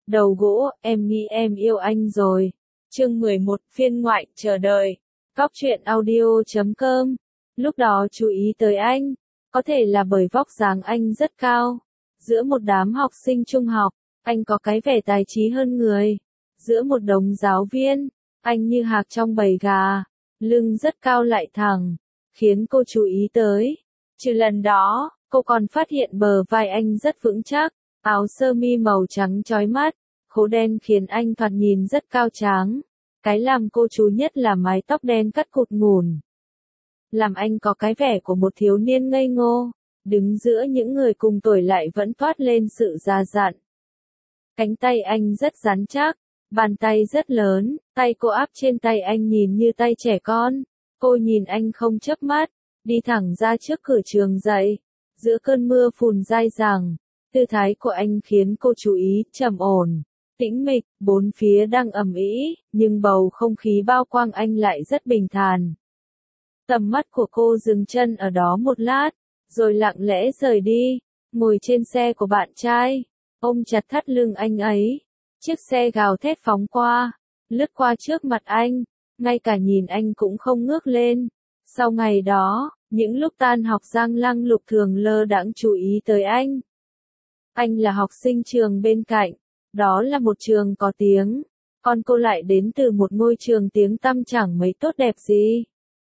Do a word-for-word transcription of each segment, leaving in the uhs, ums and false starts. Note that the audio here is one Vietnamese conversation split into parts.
Đầu gỗ, em nghĩ em yêu anh rồi. Chương mười một, phiên ngoại, chờ đợi. Góc truyện audio chấm com. Lúc đó chú ý tới anh, có thể là bởi vóc dáng anh rất cao. Giữa một đám học sinh trung học, anh có cái vẻ tài trí hơn người. Giữa một đống giáo viên, anh như hạc trong bầy gà, lưng rất cao lại thẳng, khiến cô chú ý tới. Trừ lần đó, cô còn phát hiện bờ vai anh rất vững chắc, áo sơ mi màu trắng chói mắt, khố đen khiến anh thoạt nhìn rất cao tráng. Cái làm cô chú nhất là mái tóc đen cắt cụt ngủn. Làm anh có cái vẻ của một thiếu niên ngây ngô, đứng giữa những người cùng tuổi lại vẫn toát lên sự già dặn. Cánh tay anh rất rắn chắc, bàn tay rất lớn, tay cô áp trên tay anh nhìn như tay trẻ con. Cô nhìn anh không chớp mắt, đi thẳng ra trước cửa trường dạy. Giữa cơn mưa phùn dai dẳng, tư thái của anh khiến cô chú ý, trầm ổn, tĩnh mịch, bốn phía đang ầm ĩ, nhưng bầu không khí bao quanh anh lại rất bình thản. Tầm mắt của cô dừng chân ở đó một lát, rồi lặng lẽ rời đi, ngồi trên xe của bạn trai, ôm chặt thắt lưng anh ấy. Chiếc xe gào thét phóng qua, lướt qua trước mặt anh, ngay cả nhìn anh cũng không ngước lên. Sau ngày đó, những lúc tan học Giang Lăng Lục thường lơ đãng chú ý tới anh. Anh là học sinh trường bên cạnh, đó là một trường có tiếng, còn cô lại đến từ một ngôi trường tiếng tăm chẳng mấy tốt đẹp gì.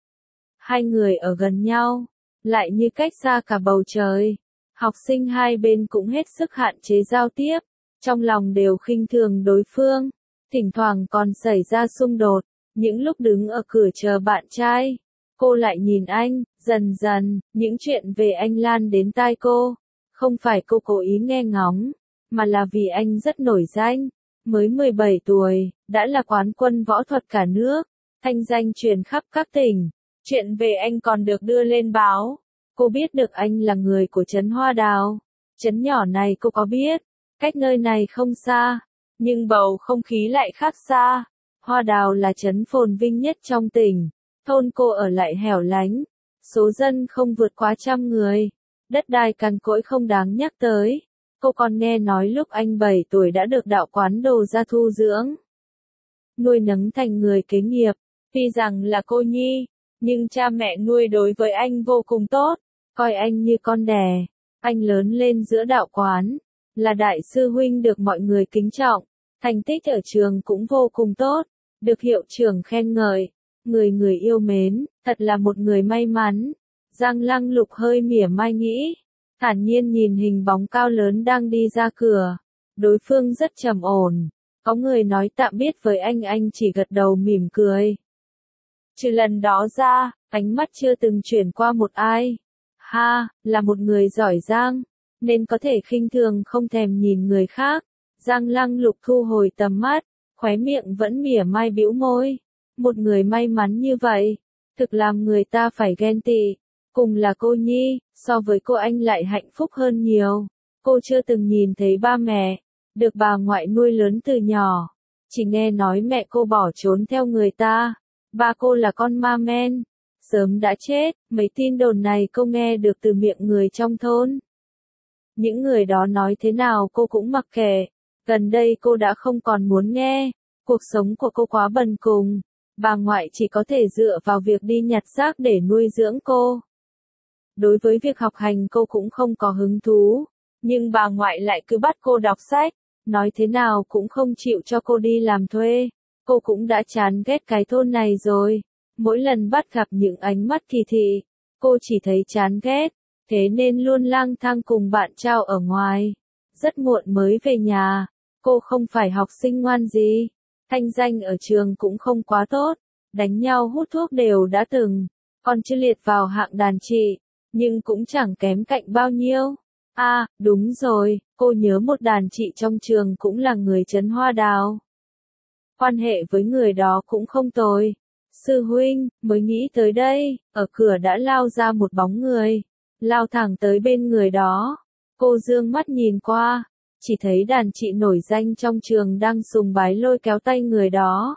Hai người ở gần nhau, lại như cách xa cả bầu trời. Học sinh hai bên cũng hết sức hạn chế giao tiếp, trong lòng đều khinh thường đối phương, thỉnh thoảng còn xảy ra xung đột. Những lúc đứng ở cửa chờ bạn trai, cô lại nhìn anh, dần dần, những chuyện về anh lan đến tai cô. Không phải cô cố ý nghe ngóng, mà là vì anh rất nổi danh. Mới mười bảy tuổi, đã là quán quân võ thuật cả nước, thanh danh truyền khắp các tỉnh. Chuyện về anh còn được đưa lên báo. Cô biết được anh là người của trấn Hoa Đào. Trấn nhỏ này cô có biết, cách nơi này không xa, nhưng bầu không khí lại khác xa. Hoa Đào là trấn phồn vinh nhất trong tỉnh, thôn cô ở lại hẻo lánh, số dân không vượt quá trăm người, đất đai cằn cỗi không đáng nhắc tới. Cô còn nghe nói lúc anh bảy tuổi đã được đạo quán Đồ Gia thu dưỡng, nuôi nấng thành người kế nghiệp. Tuy rằng là cô nhi, nhưng cha mẹ nuôi đối với anh vô cùng tốt, coi anh như con đẻ. Anh lớn lên giữa đạo quán, là đại sư huynh được mọi người kính trọng, thành tích ở trường cũng vô cùng tốt, được hiệu trưởng khen ngợi, người người yêu mến, thật là một người may mắn. Giang Lăng Lục hơi mỉa mai nghĩ, thản nhiên nhìn hình bóng cao lớn đang đi ra cửa. Đối phương rất trầm ổn, có người nói tạm biệt với anh anh chỉ gật đầu mỉm cười. Trừ lần đó ra, ánh mắt chưa từng chuyển qua một ai. Ha, là một người giỏi giang, nên có thể khinh thường không thèm nhìn người khác. Giang Lăng Lục thu hồi tầm mắt, khóe miệng vẫn mỉa mai bĩu môi. Một người may mắn như vậy, thực làm người ta phải ghen tị. Cùng là cô nhi, so với cô anh lại hạnh phúc hơn nhiều. Cô chưa từng nhìn thấy ba mẹ, được bà ngoại nuôi lớn từ nhỏ. Chỉ nghe nói mẹ cô bỏ trốn theo người ta. Ba cô là con ma men, sớm đã chết. Mấy tin đồn này cô nghe được từ miệng người trong thôn. Những người đó nói thế nào cô cũng mặc kệ. Gần đây cô đã không còn muốn nghe. Cuộc sống của cô quá bần cùng. Bà ngoại chỉ có thể dựa vào việc đi nhặt rác để nuôi dưỡng cô. Đối với việc học hành cô cũng không có hứng thú. Nhưng bà ngoại lại cứ bắt cô đọc sách. Nói thế nào cũng không chịu cho cô đi làm thuê. Cô cũng đã chán ghét cái thôn này rồi. Mỗi lần bắt gặp những ánh mắt kỳ thị, cô chỉ thấy chán ghét. Thế nên luôn lang thang cùng bạn trao ở ngoài. Rất muộn mới về nhà. Cô không phải học sinh ngoan gì. Thanh danh ở trường cũng không quá tốt. Đánh nhau hút thuốc đều đã từng. Còn chưa liệt vào hạng đàn chị. Nhưng cũng chẳng kém cạnh bao nhiêu. À, đúng rồi, cô nhớ một đàn chị trong trường cũng là người trấn Hoa Đào. Quan hệ với người đó cũng không tồi. Sư huynh, mới nghĩ tới đây, ở cửa đã lao ra một bóng người. Lao thẳng tới bên người đó. Cô dương mắt nhìn qua, chỉ thấy đàn chị nổi danh trong trường đang sùng bái lôi kéo tay người đó.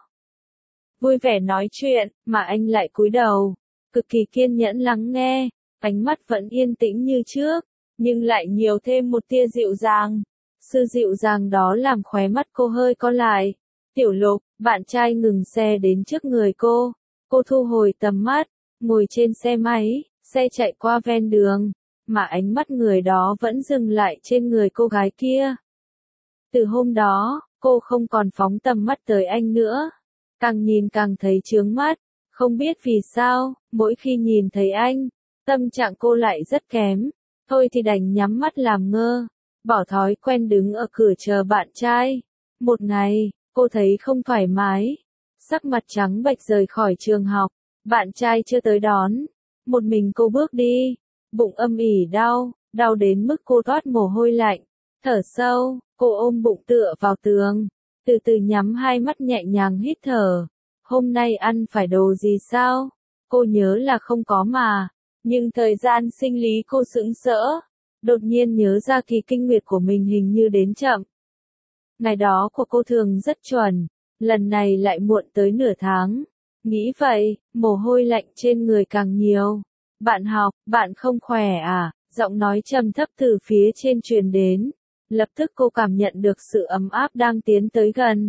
Vui vẻ nói chuyện, mà anh lại cúi đầu, cực kỳ kiên nhẫn lắng nghe, ánh mắt vẫn yên tĩnh như trước, nhưng lại nhiều thêm một tia dịu dàng. Sự dịu dàng đó làm khóe mắt cô hơi co lại. Tiểu Lục, bạn trai ngừng xe đến trước người cô. Cô thu hồi tầm mắt, ngồi trên xe máy, xe chạy qua ven đường, mà ánh mắt người đó vẫn dừng lại trên người cô gái kia. Từ hôm đó, cô không còn phóng tầm mắt tới anh nữa. Càng nhìn càng thấy chướng mắt, không biết vì sao, mỗi khi nhìn thấy anh, tâm trạng cô lại rất kém. Thôi thì đành nhắm mắt làm ngơ, bỏ thói quen đứng ở cửa chờ bạn trai. Một ngày, cô thấy không thoải mái, sắc mặt trắng bệch rời khỏi trường học, bạn trai chưa tới đón. Một mình cô bước đi, bụng âm ỉ đau, đau đến mức cô toát mồ hôi lạnh. Thở sâu, cô ôm bụng tựa vào tường, từ từ nhắm hai mắt nhẹ nhàng hít thở. Hôm nay ăn phải đồ gì sao? Cô nhớ là không có mà, nhưng thời gian sinh lý cô sững sỡ, đột nhiên nhớ ra kỳ kinh nguyệt của mình hình như đến chậm. Ngày đó của cô thường rất chuẩn, lần này lại muộn tới nửa tháng. Nghĩ vậy, mồ hôi lạnh trên người càng nhiều. Bạn học, bạn không khỏe à? Giọng nói trầm thấp từ phía trên truyền đến. Lập tức cô cảm nhận được sự ấm áp đang tiến tới gần.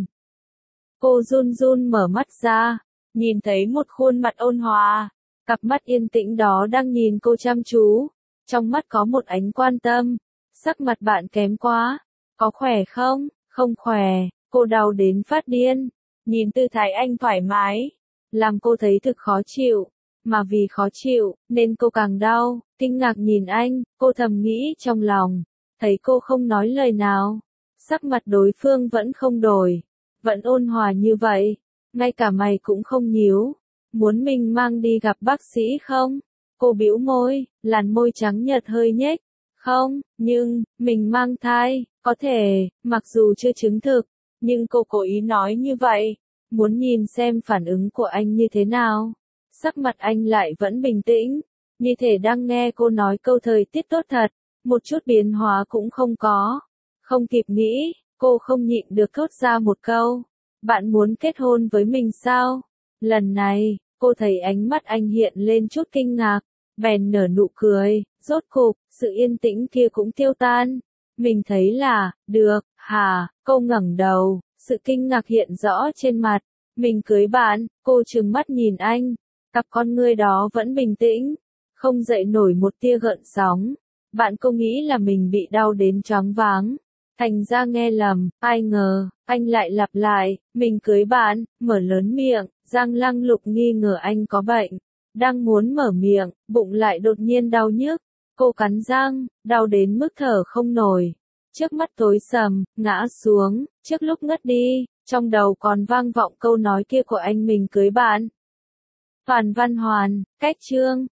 Cô run run mở mắt ra, nhìn thấy một khuôn mặt ôn hòa, cặp mắt yên tĩnh đó đang nhìn cô chăm chú. Trong mắt có một ánh quan tâm. Sắc mặt bạn kém quá, có khỏe không? Không khỏe, cô đau đến phát điên. Nhìn tư thái anh thoải mái, làm cô thấy thực khó chịu. Mà vì khó chịu, nên cô càng đau. Kinh ngạc nhìn anh, cô thầm nghĩ trong lòng. Thấy cô không nói lời nào, sắc mặt đối phương vẫn không đổi, vẫn ôn hòa như vậy, ngay cả mày cũng không nhíu. Muốn mình mang đi gặp bác sĩ không? Cô bĩu môi, làn môi trắng nhợt hơi nhếch. Không, nhưng, mình mang thai, có thể, mặc dù chưa chứng thực, nhưng cô cố ý nói như vậy, muốn nhìn xem phản ứng của anh như thế nào. Sắc mặt anh lại vẫn bình tĩnh, như thể đang nghe cô nói câu thời tiết tốt thật, một chút biến hóa cũng không có. Không kịp nghĩ, cô không nhịn được thốt ra một câu. Bạn muốn kết hôn với mình sao? Lần này, cô thấy ánh mắt anh hiện lên chút kinh ngạc, bèn nở nụ cười, rốt cục, sự yên tĩnh kia cũng tiêu tan. Mình thấy là, được, hả? Cô ngẩng đầu, sự kinh ngạc hiện rõ trên mặt. Mình cưới bạn, cô trừng mắt nhìn anh, cặp con ngươi đó vẫn bình tĩnh, không dậy nổi một tia gợn sóng. Bạn cô nghĩ là mình bị đau đến choáng váng, thành ra nghe lầm, ai ngờ, anh lại lặp lại, mình cưới bạn, mở lớn miệng. Giang Lăng Lục nghi ngờ anh có bệnh, đang muốn mở miệng, bụng lại đột nhiên đau nhức. Cô cắn răng, đau đến mức thở không nổi. Trước mắt tối sầm, ngã xuống, trước lúc ngất đi, trong đầu còn vang vọng câu nói kia của anh mình cưới bạn. Toàn Văn Hoàn, cách chương